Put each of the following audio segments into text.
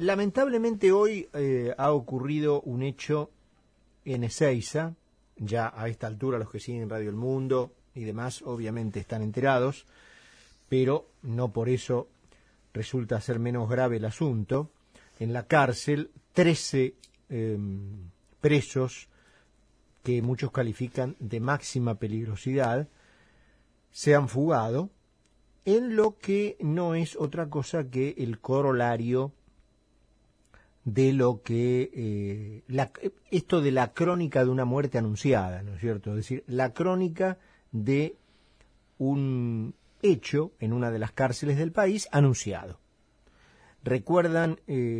Lamentablemente hoy ha ocurrido un hecho en Ezeiza. Ya a esta altura los que siguen Radio El Mundo y demás obviamente están enterados, pero no por eso resulta ser menos grave el asunto. En la cárcel 13 presos que muchos califican de máxima peligrosidad se han fugado en lo que no es otra cosa que el corolario de lo que esto de la crónica de una muerte anunciada, ¿no es cierto? Es decir, la crónica de un hecho en una de las cárceles del país anunciado. ¿Recuerdan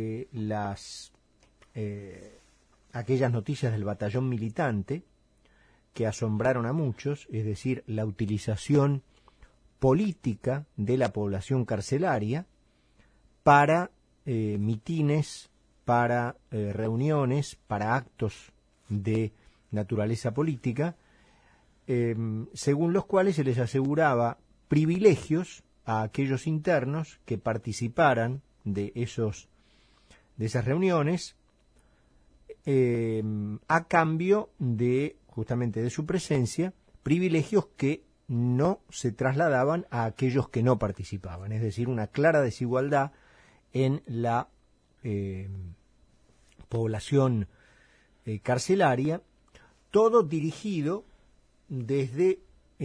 aquellas noticias del batallón militante que asombraron a muchos? Es decir, la utilización política de la población carcelaria para mitines, para reuniones, para actos de naturaleza política, según los cuales se les aseguraba privilegios a aquellos internos que participaran de esas reuniones, a cambio de justamente de su presencia, privilegios que no se trasladaban a aquellos que no participaban, es decir, una clara desigualdad en la población carcelaria, todo dirigido desde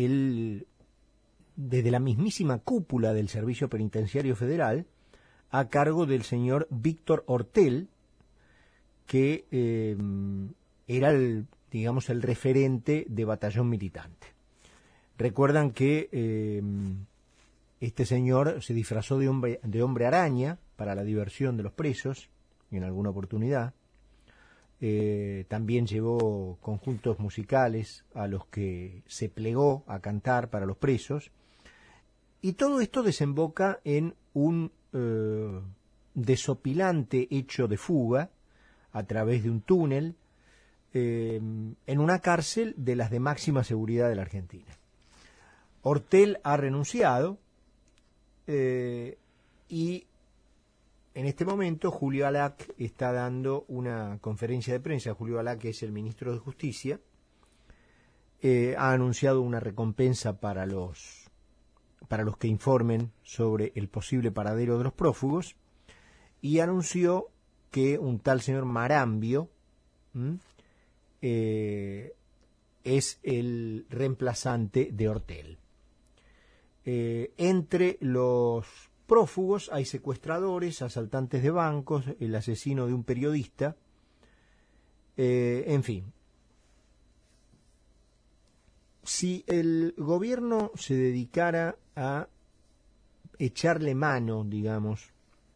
la mismísima cúpula del Servicio Penitenciario Federal, a cargo del señor Víctor Ortel, que era el referente de batallón militante. Recuerdan que este señor se disfrazó de hombre araña para la diversión de los presos en alguna oportunidad. También llevó conjuntos musicales a los que se plegó a cantar para los presos. Y todo esto desemboca en un desopilante hecho de fuga a través de un túnel en una cárcel de las de máxima seguridad de la Argentina. Ortel ha renunciado y en este momento Julio Alac está dando una conferencia de prensa. Julio Alac, que es el ministro de Justicia, ha anunciado una recompensa para los que informen sobre el posible paradero de los prófugos, y anunció que un tal señor Marambio es el reemplazante de Ortel. Entre los prófugos hay secuestradores, asaltantes de bancos, el asesino de un periodista, en fin. Si el gobierno se dedicara a echarle mano, digamos,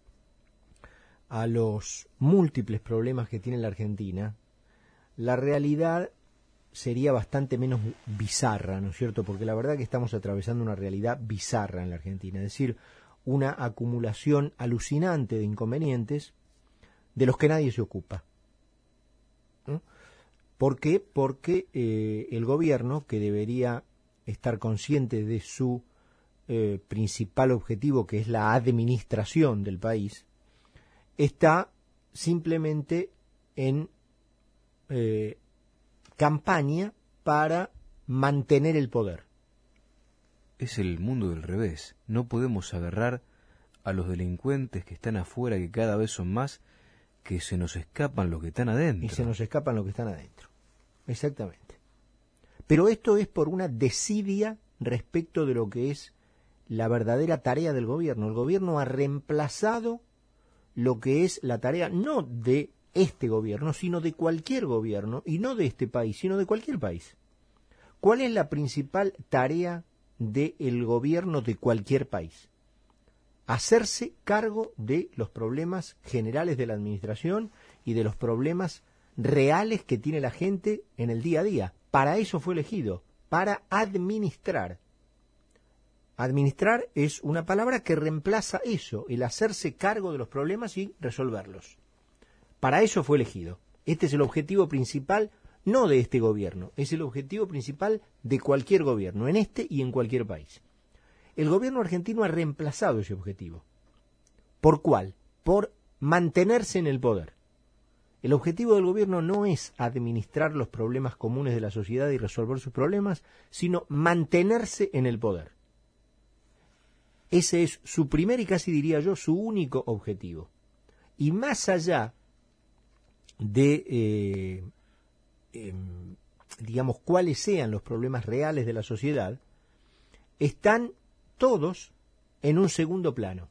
a los múltiples problemas que tiene la Argentina, la realidad sería bastante menos bizarra, ¿no es cierto? Porque la verdad que estamos atravesando una realidad bizarra en la Argentina, es decir, una acumulación alucinante de inconvenientes de los que nadie se ocupa, ¿no? ¿Por qué? Porque el gobierno, que debería estar consciente de su principal objetivo, que es la administración del país, está simplemente en campaña para mantener el poder. Es el mundo del revés. No podemos agarrar a los delincuentes que están afuera, que cada vez son más, que se nos escapan los que están adentro. Y se nos escapan los que están adentro. Exactamente. Pero esto es por una desidia respecto de lo que es la verdadera tarea del gobierno. El gobierno ha reemplazado lo que es la tarea no de este gobierno, sino de cualquier gobierno, y no de este país, sino de cualquier país. ¿Cuál es la principal tarea del gobierno de cualquier país? Hacerse cargo de los problemas generales de la administración y de los problemas reales que tiene la gente en el día a día. Para eso fue elegido, para administrar. Administrar es una palabra que reemplaza eso, el hacerse cargo de los problemas y resolverlos. Para eso fue elegido. Este es el objetivo principal, no de este gobierno, es el objetivo principal de cualquier gobierno, en este y en cualquier país. El gobierno argentino ha reemplazado ese objetivo. ¿Por cuál? Por mantenerse en el poder. El objetivo del gobierno no es administrar los problemas comunes de la sociedad y resolver sus problemas, sino mantenerse en el poder. Ese es su primer y casi diría yo su único objetivo. Y más allá de, digamos, cuáles sean los problemas reales de la sociedad, están todos en un segundo plano.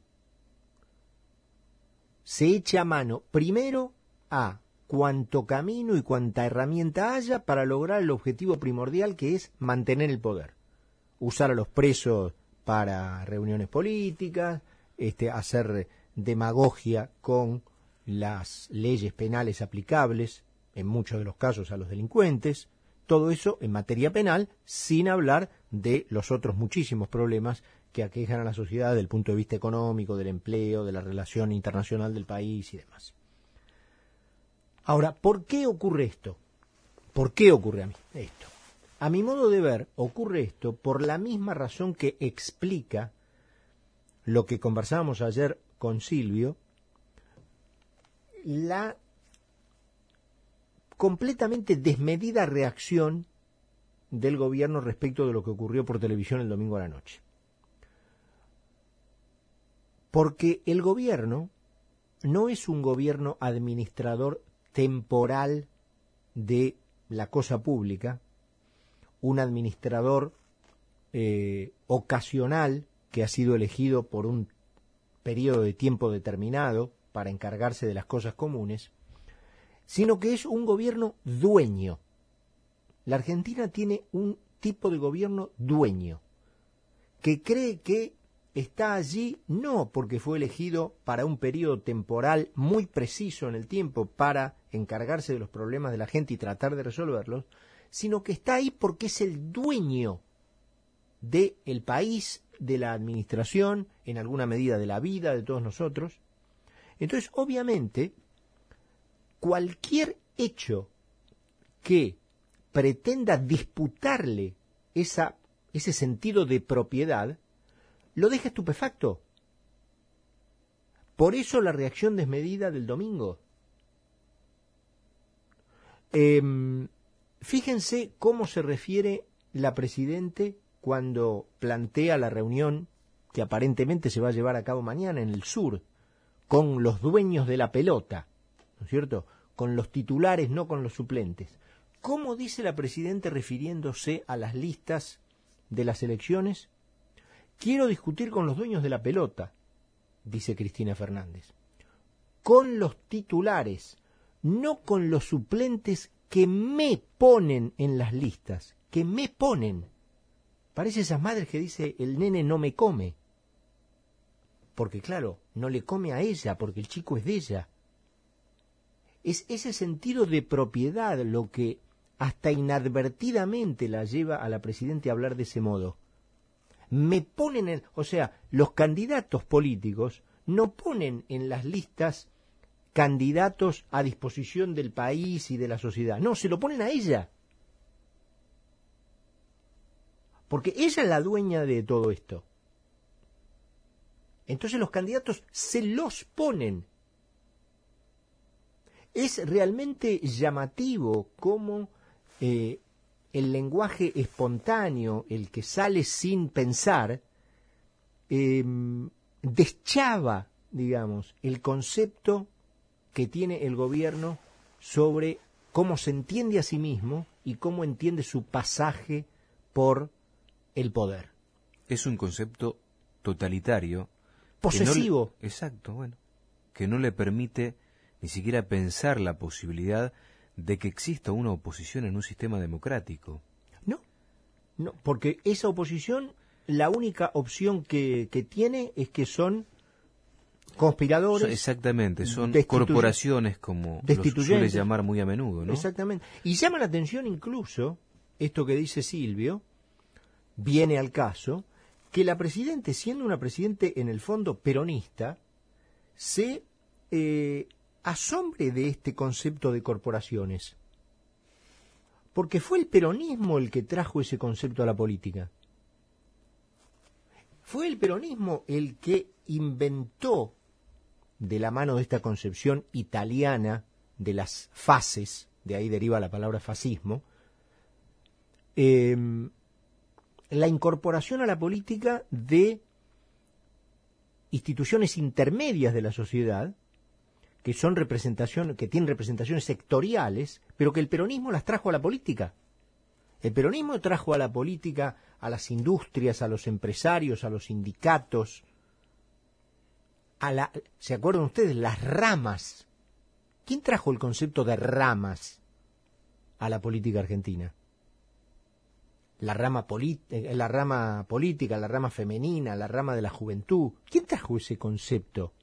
Se echa mano primero a cuanto camino y cuanta herramienta haya para lograr el objetivo primordial, que es mantener el poder. Usar a los presos para reuniones políticas, hacer demagogia con las leyes penales aplicables, en muchos de los casos a los delincuentes, todo eso en materia penal, sin hablar de los otros muchísimos problemas que aquejan a la sociedad desde el punto de vista económico, del empleo, de la relación internacional del país y demás. Ahora, ¿por qué ocurre esto? ¿Por qué ocurre a mí esto? A mi modo de ver, ocurre esto por la misma razón que explica lo que conversábamos ayer con Silvio, la completamente desmedida reacción del gobierno respecto de lo que ocurrió por televisión el domingo a la noche. Porque el gobierno no es un gobierno administrador temporal de la cosa pública, un administrador ocasional que ha sido elegido por un periodo de tiempo determinado para encargarse de las cosas comunes, sino que es un gobierno dueño. La Argentina tiene un tipo de gobierno dueño, que cree que está allí no porque fue elegido para un periodo temporal muy preciso en el tiempo para encargarse de los problemas de la gente y tratar de resolverlos, sino que está ahí porque es el dueño del país, de la administración, en alguna medida de la vida de todos nosotros. Entonces, obviamente, cualquier hecho que pretenda disputarle ese sentido de propiedad, lo deja estupefacto. Por eso la reacción desmedida del domingo. Fíjense cómo se refiere la Presidente cuando plantea la reunión que aparentemente se va a llevar a cabo mañana en el sur, con los dueños de la pelota, ¿no es cierto?, con los titulares, no con los suplentes. ¿Cómo dice la Presidenta refiriéndose a las listas de las elecciones? Quiero discutir con los dueños de la pelota, dice Cristina Fernández, con los titulares, no con los suplentes que me ponen en las listas, que me ponen. Parece esas madres que dice el nene no me come, porque claro, no le come a ella, porque el chico es de ella. Es ese sentido de propiedad lo que hasta inadvertidamente la lleva a la Presidenta a hablar de ese modo. Me ponen o sea, los candidatos políticos no ponen en las listas candidatos a disposición del país y de la sociedad. No, se lo ponen a ella. Porque ella es la dueña de todo esto. Entonces los candidatos se los ponen. Es realmente llamativo cómo el lenguaje espontáneo, el que sale sin pensar, deschava, digamos, el concepto que tiene el gobierno sobre cómo se entiende a sí mismo y cómo entiende su pasaje por el poder. Es un concepto totalitario. Posesivo. Exacto, bueno. Que no le permite ni siquiera pensar la posibilidad de que exista una oposición en un sistema democrático. No, porque esa oposición, la única opción que tiene es que son conspiradores. Exactamente, son corporaciones, como los suele llamar muy a menudo, ¿no? Exactamente. Y llama la atención incluso, esto que dice Silvio, viene al caso, que la Presidente, siendo una Presidente en el fondo peronista, se asombre de este concepto de corporaciones. Porque fue el peronismo el que trajo ese concepto a la política. Fue el peronismo el que inventó de la mano de esta concepción italiana de las fases, de ahí deriva la palabra fascismo, la incorporación a la política de instituciones intermedias de la sociedad, que son que tienen representaciones sectoriales, pero que el peronismo las trajo a la política. El peronismo trajo a la política a las industrias, a los empresarios, a los sindicatos, ¿se acuerdan ustedes? Las ramas. ¿Quién trajo el concepto de ramas a la política argentina? La rama política, la rama femenina, la rama de la juventud. ¿Quién trajo ese concepto?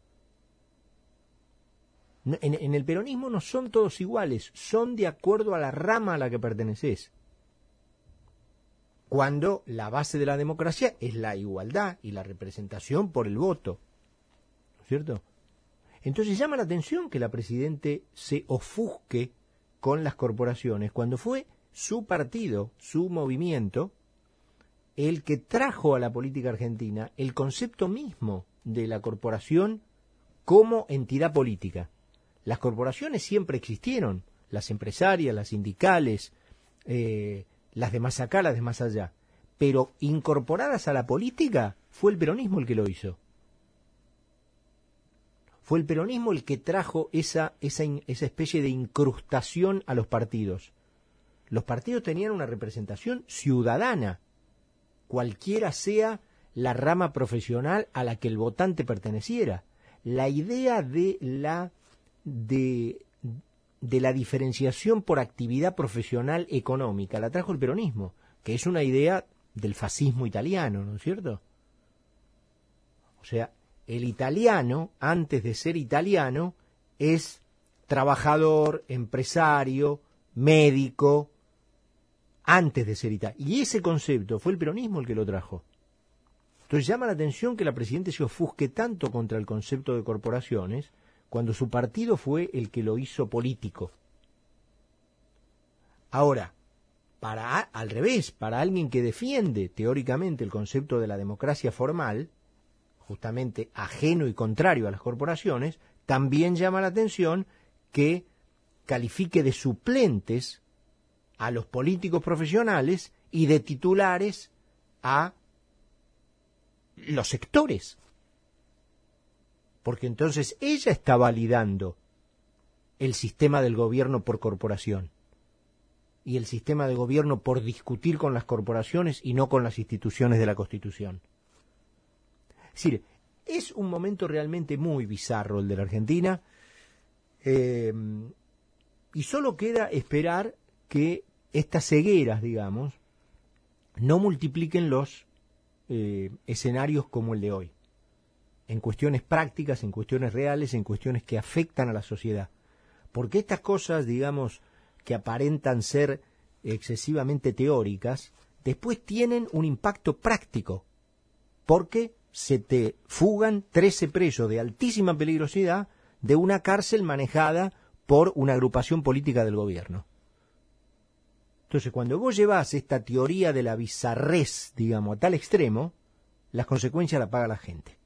En el peronismo no son todos iguales, son de acuerdo a la rama a la que perteneces. Cuando la base de la democracia es la igualdad y la representación por el voto, ¿no es cierto? Entonces llama la atención que la Presidente se ofusque con las corporaciones cuando fue su partido, su movimiento, el que trajo a la política argentina el concepto mismo de la corporación como entidad política. Las corporaciones siempre existieron, las empresarias, las sindicales, las de más acá, las de más allá, pero incorporadas a la política fue el peronismo el que lo hizo. Fue el peronismo el que trajo esa especie de incrustación a los partidos. Los partidos tenían una representación ciudadana, cualquiera sea la rama profesional a la que el votante perteneciera. La idea de la diferenciación por actividad profesional económica la trajo el peronismo, que es una idea del fascismo italiano, ¿no es cierto? O sea, el italiano, antes de ser italiano, es trabajador, empresario, médico, antes de ser italiano. Y ese concepto fue el peronismo el que lo trajo. Entonces llama la atención que la Presidenta se ofusque tanto contra el concepto de corporaciones, cuando su partido fue el que lo hizo político. Ahora, al revés, para alguien que defiende teóricamente el concepto de la democracia formal, justamente ajeno y contrario a las corporaciones, también llama la atención que califique de suplentes a los políticos profesionales y de titulares a los sectores. Porque entonces ella está validando el sistema del gobierno por corporación y el sistema de gobierno por discutir con las corporaciones y no con las instituciones de la Constitución. Es decir, es un momento realmente muy bizarro el de la Argentina, y solo queda esperar que estas cegueras, digamos, no multipliquen los escenarios como el de hoy, en cuestiones prácticas, en cuestiones reales, en cuestiones que afectan a la sociedad. Porque estas cosas, digamos, que aparentan ser excesivamente teóricas, después tienen un impacto práctico, porque se te fugan 13 presos de altísima peligrosidad de una cárcel manejada por una agrupación política del gobierno. Entonces, cuando vos llevás esta teoría de la bizarrez, digamos, a tal extremo, las consecuencias las paga la gente.